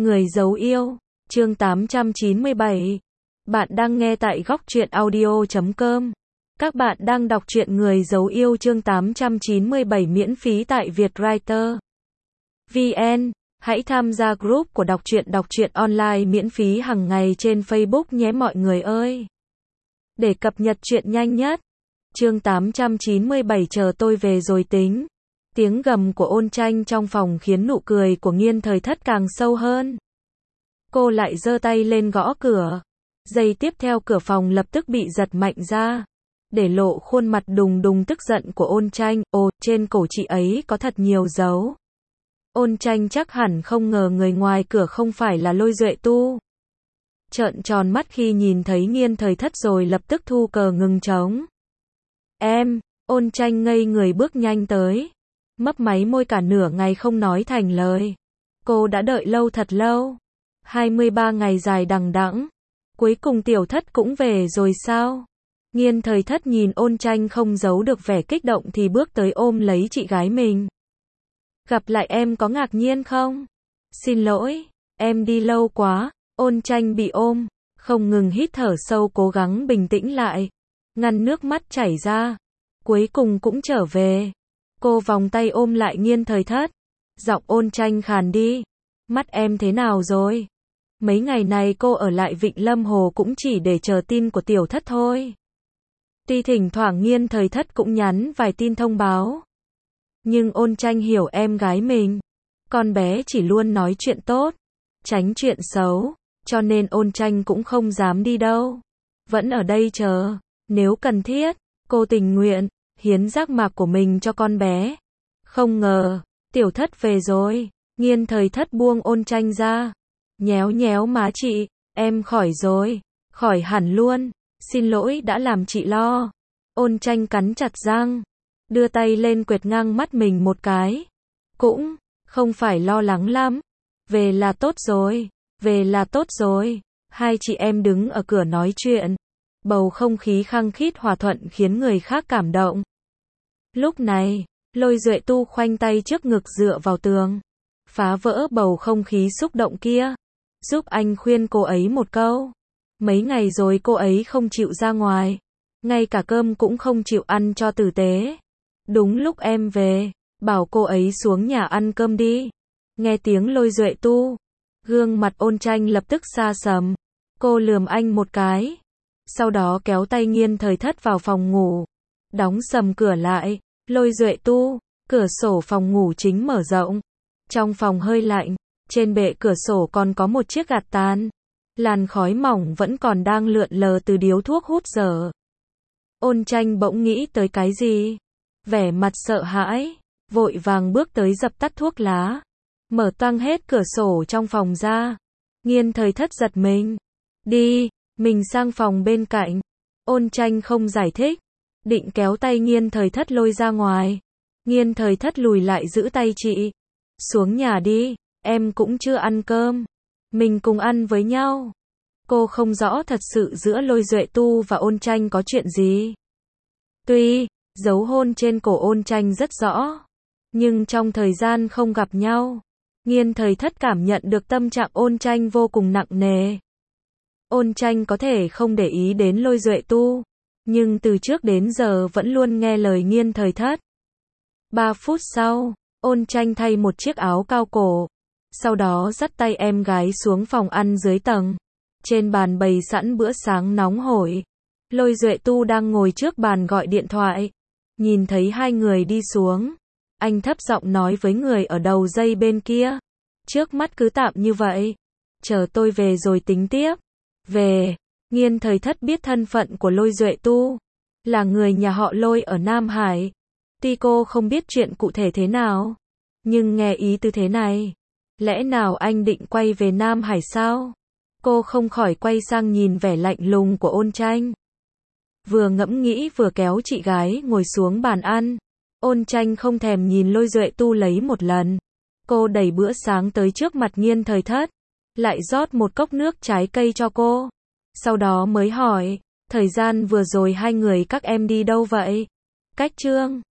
Người giấu yêu, chương 897. Bạn đang nghe tại góc truyện audio.com. Các bạn đang đọc truyện Người giấu yêu chương 897 miễn phí tại Vietwriter VN. Hãy tham gia group của đọc truyện online miễn phí hàng ngày trên Facebook nhé mọi người ơi. Để cập nhật truyện nhanh nhất. Chương 897 chờ tôi về rồi tính. Tiếng gầm của Ôn Tranh trong phòng khiến nụ cười của Nghiên Thời Thất càng sâu hơn. Cô lại giơ tay lên gõ cửa. Giây tiếp theo cửa phòng lập tức bị giật mạnh ra, để lộ khuôn mặt đùng đùng tức giận của Ôn Tranh. Ồ, trên cổ chị ấy có thật nhiều dấu. Ôn Tranh chắc hẳn không ngờ người ngoài cửa không phải là Lôi Duệ Tu. Trợn tròn mắt khi nhìn thấy Nghiên Thời Thất rồi lập tức thu cờ ngừng trống. Ôn Tranh ngây người bước nhanh tới. Mấp máy môi cả nửa ngày không nói thành lời. Cô đã đợi lâu thật lâu. 23 ngày dài đằng đẵng. Cuối cùng Tiểu Thất cũng về rồi sao? Nghiên Thời Thất nhìn Ôn Tranh không giấu được vẻ kích động thì bước tới ôm lấy chị gái mình. Gặp lại em có ngạc nhiên không? Xin lỗi, em đi lâu quá. Ôn Tranh bị ôm, không ngừng hít thở sâu cố gắng bình tĩnh lại. Ngăn nước mắt chảy ra. Cuối cùng cũng trở về. Cô vòng tay ôm lại Nghiên Thời Thất. Giọng Ôn Tranh khàn đi. Mắt em thế nào rồi? Mấy ngày này cô ở lại Vịnh Lâm Hồ cũng chỉ để chờ tin của Tiểu Thất thôi. Tuy thỉnh thoảng Nghiên Thời Thất cũng nhắn vài tin thông báo. Nhưng Ôn Tranh hiểu em gái mình. Con bé chỉ luôn nói chuyện tốt, tránh chuyện xấu. Cho nên Ôn Tranh cũng không dám đi đâu. Vẫn ở đây chờ. Nếu cần thiết, cô tình nguyện hiến giác mạc của mình cho con bé. Không ngờ, Tiểu Thất về rồi. Nghiên Thời Thất buông Ôn Tranh ra. Nhéo nhéo má chị, em khỏi rồi. Khỏi hẳn luôn. Xin lỗi đã làm chị lo. Ôn Tranh cắn chặt răng. Đưa tay lên quệt ngang mắt mình một cái. Cũng không phải lo lắng lắm. Về là tốt rồi. Về là tốt rồi. Hai chị em đứng ở cửa nói chuyện. Bầu không khí khăng khít hòa thuận khiến người khác cảm động. Lúc này, Lôi Duệ Tu khoanh tay trước ngực dựa vào tường. Phá vỡ bầu không khí xúc động kia. Giúp anh khuyên cô ấy một câu. Mấy ngày rồi cô ấy không chịu ra ngoài. Ngay cả cơm cũng không chịu ăn cho tử tế. Đúng lúc em về, bảo cô ấy xuống nhà ăn cơm đi. Nghe tiếng Lôi Duệ Tu, gương mặt Ôn Tranh lập tức xa sầm. Cô lườm anh một cái. Sau đó kéo tay Nghiên Thời Thất vào phòng ngủ. Đóng sầm cửa lại. Lôi Duệ Tu, cửa sổ phòng ngủ chính mở rộng. Trong phòng hơi lạnh, trên bệ cửa sổ còn có một chiếc gạt tàn. Làn khói mỏng vẫn còn đang lượn lờ từ điếu thuốc hút dở. Ôn Tranh bỗng nghĩ tới cái gì? Vẻ mặt sợ hãi, vội vàng bước tới dập tắt thuốc lá. Mở toang hết cửa sổ trong phòng ra. Nghiên Thời Thất giật mình. Đi, mình sang phòng bên cạnh. Ôn Tranh không giải thích. Định kéo tay Nghiên Thời Thất lôi ra ngoài. Nghiên Thời Thất lùi lại giữ tay chị. Xuống nhà đi, em cũng chưa ăn cơm. Mình cùng ăn với nhau. Cô không rõ thật sự giữa Lôi Duệ Tu và Ôn Tranh có chuyện gì. Tuy, dấu hôn trên cổ Ôn Tranh rất rõ. Nhưng trong thời gian không gặp nhau, Nghiên Thời Thất cảm nhận được tâm trạng Ôn Tranh vô cùng nặng nề. Ôn Tranh có thể không để ý đến Lôi Duệ Tu, nhưng từ trước đến giờ vẫn luôn nghe lời Nghiên Thời Thất. 3 phút sau, Ôn Tranh thay một chiếc áo cao cổ. Sau đó dắt tay em gái xuống phòng ăn dưới tầng. Trên bàn bày sẵn bữa sáng nóng hổi. Lôi Duệ Tu đang ngồi trước bàn gọi điện thoại. Nhìn thấy hai người đi xuống. Anh thấp giọng nói với người ở đầu dây bên kia. Trước mắt cứ tạm như vậy. Chờ tôi về rồi tính tiếp. Về. Nghiên Thời Thất biết thân phận của Lôi Duệ Tu. Là người nhà họ Lôi ở Nam Hải. Tuy cô không biết chuyện cụ thể thế nào. Nhưng nghe ý tư thế này. Lẽ nào anh định quay về Nam Hải sao? Cô không khỏi quay sang nhìn vẻ lạnh lùng của Ôn Tranh. Vừa ngẫm nghĩ vừa kéo chị gái ngồi xuống bàn ăn. Ôn Tranh không thèm nhìn Lôi Duệ Tu lấy một lần. Cô đẩy bữa sáng tới trước mặt Nghiên Thời Thất. Lại rót một cốc nước trái cây cho cô. Sau đó mới hỏi, thời gian vừa rồi hai người các em đi đâu vậy? Cách Trương